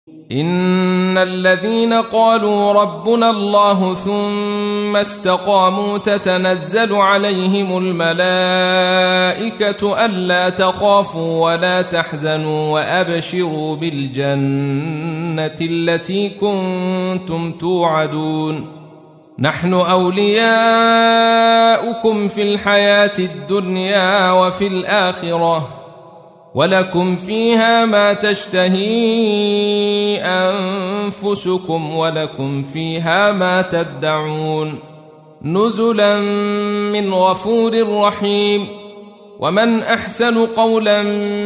إن الذين قالوا ربنا الله ثم استقاموا تتنزل عليهم الملائكة ألا تخافوا ولا تحزنوا وأبشروا بالجنة التي كنتم توعدون نحن أولياؤكم في الحياة الدنيا وفي الآخرة ولكم فيها ما تشتهي أنفسكم ولكم فيها ما تدعون نزلا من غفور رحيم ومن أحسن قولا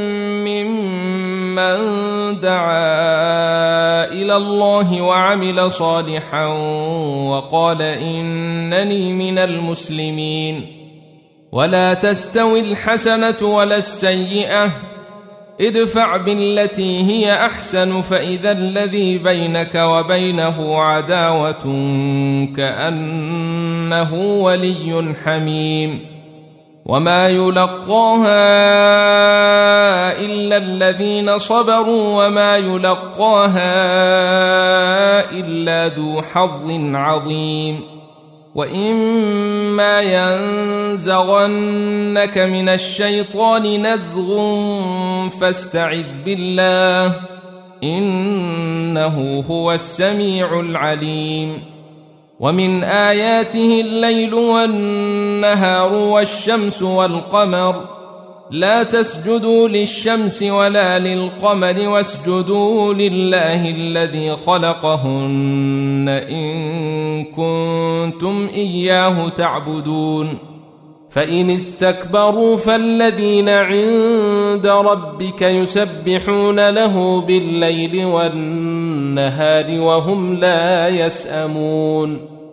ممن دعا إلى الله وعمل صالحا وقال إنني من المسلمين ولا تستوي الحسنة ولا السيئة ادفع بالتي هي أحسن فإذا الذي بينك وبينه عداوة كأنه ولي حميم وما يلقاها إلا الذين صبروا وما يلقاها إلا ذو حظ عظيم وإما ينزغنك من الشيطان نزغ فاستعذ بالله إنه هو السميع العليم ومن آياته الليل والنهار والشمس والقمر لا تسجدوا للشمس ولا للقمر واسجدوا لله الذي خلقهن إن كنتم إياه تعبدون فإن استكبروا فالذين عند ربك يسبحون له بالليل والنهار وهم لا يسأمون